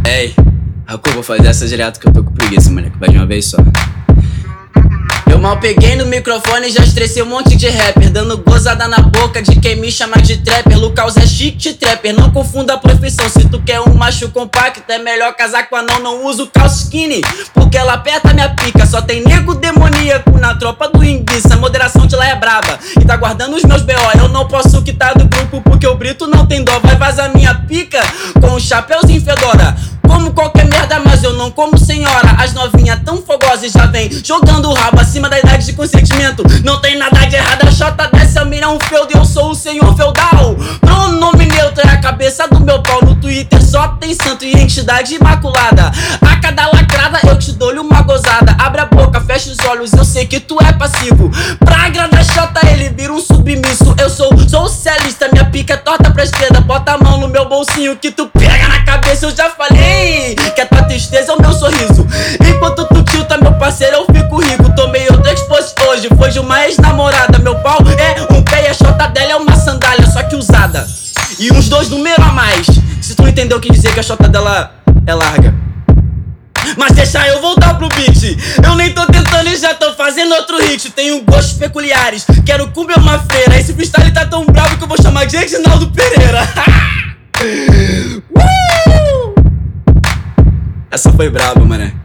Ei, Raku, vou fazer essa direto que eu tô com preguiça, moleque. Vai de uma vez só. Eu mal peguei no microfone e já estressei um monte de rapper, dando gozada na boca de quem me chama de trapper. Lucas é chique trapper, não confunda a profissão. Se tu quer um macho compacto, é melhor casar com anão. Não uso calça skinny, porque ela aperta minha pica. Só tem nego demoníaco na tropa do Inguiça. A moderação de lá é braba e tá guardando os meus B.O. Eu não posso quitar do grupo porque o Brito não tem dó. Vai vazar minha pica com um chapéuzinho fedora. Como qualquer merda, mas eu não como senhora. As novinhas tão fogosas já vem jogando o rabo acima da idade de consentimento. Não tem nada de errado, a Xota dessa mina é um feudo e eu sou o senhor feudal. Pronome neutro é a cabeça do meu pau. No Twitter só tem santo e entidade imaculada. A cada lacrada eu te dou-lhe uma gozada. Abre a boca, fecha os olhos, eu sei que tu é passivo. Pra agradar Xota ele vira um submisso. Eu sou socialista, minha pica é torta pra esquerda. Bota a mão no meu bolsinho que tu pega na cabeça. Eu já falei que a tua tristeza é o meu sorriso. Enquanto tu tilta, meu parceiro, eu fico rico. Tomei outra expost hoje, foi de uma ex-namorada. Meu pau é um pé e a Xota dela é uma sandália, só que usada. E uns 2 números a mais, se tu não entendeu o que dizer que a Xota dela é larga. Mas deixa eu voltar pro beat. Eu nem tô tentando e já tô fazendo outro hit. Tenho gostos peculiares, quero comer uma feira. Esse freestyle tá tão bravo que eu vou chamar de Reginaldo Pereira. Essa foi braba, mané.